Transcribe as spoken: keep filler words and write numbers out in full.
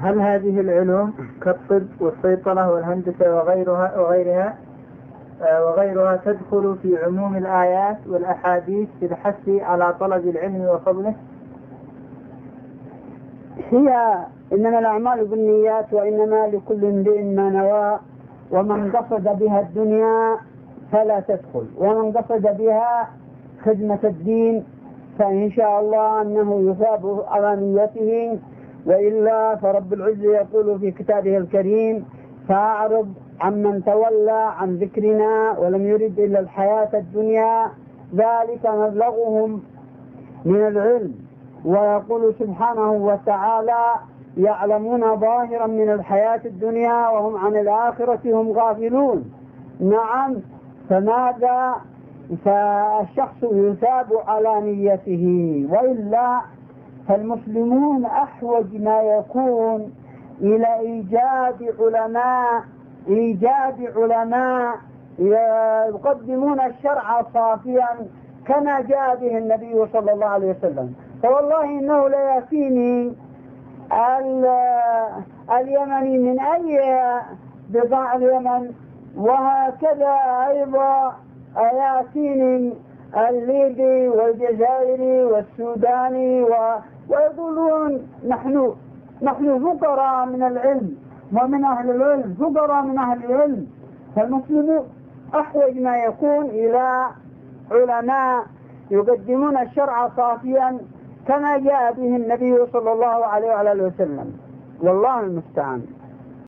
هل هذه العلوم كالطب والصيدلة والهندسة وغيرها وغيرها وغيرها تدخل في عموم الآيات والأحاديث في الحث على طلب العلم وفضله؟ هي إنما الأعمال بالنيات وإنما لكل امرئ ما نوى، ومن قصد بها الدنيا فلا تدخل، ومن قصد بها خدمة الدين فإن شاء الله أنه يثاب على نيته، وإلا فرب العزة يقول في كتابه الكريم: فأعرض عمن تولى عن ذكرنا ولم يرد إلا الحياة الدنيا ذلك مبلغهم من العلم. ويقول سبحانه وتعالى: يعلمون ظاهرا من الحياة الدنيا وهم عن الآخرة هم غافلون. نعم، فماذا؟ فالشخص يثاب على نيته، وإلا فالمسلمون أحوج ما يكون إلى إيجاد علماء إيجاد علماء يقدمون الشرع صافيا كما جاء به النبي صلى الله عليه وسلم. فوالله إنه لا يأتيني اليمني من أي بضاع اليمن، وهكذا أيضا يأتيني الليبي والجزائري والسوداني و... ويقولون نحن نحن فقراء من العلم ومن أهل العلم، فقراء من أهل العلم. فالمسلم أحوج ما يكون إلى علماء يقدمون الشرع صافيا كما جاء به النبي صلى الله عليه وعلى وسلم، والله المستعان.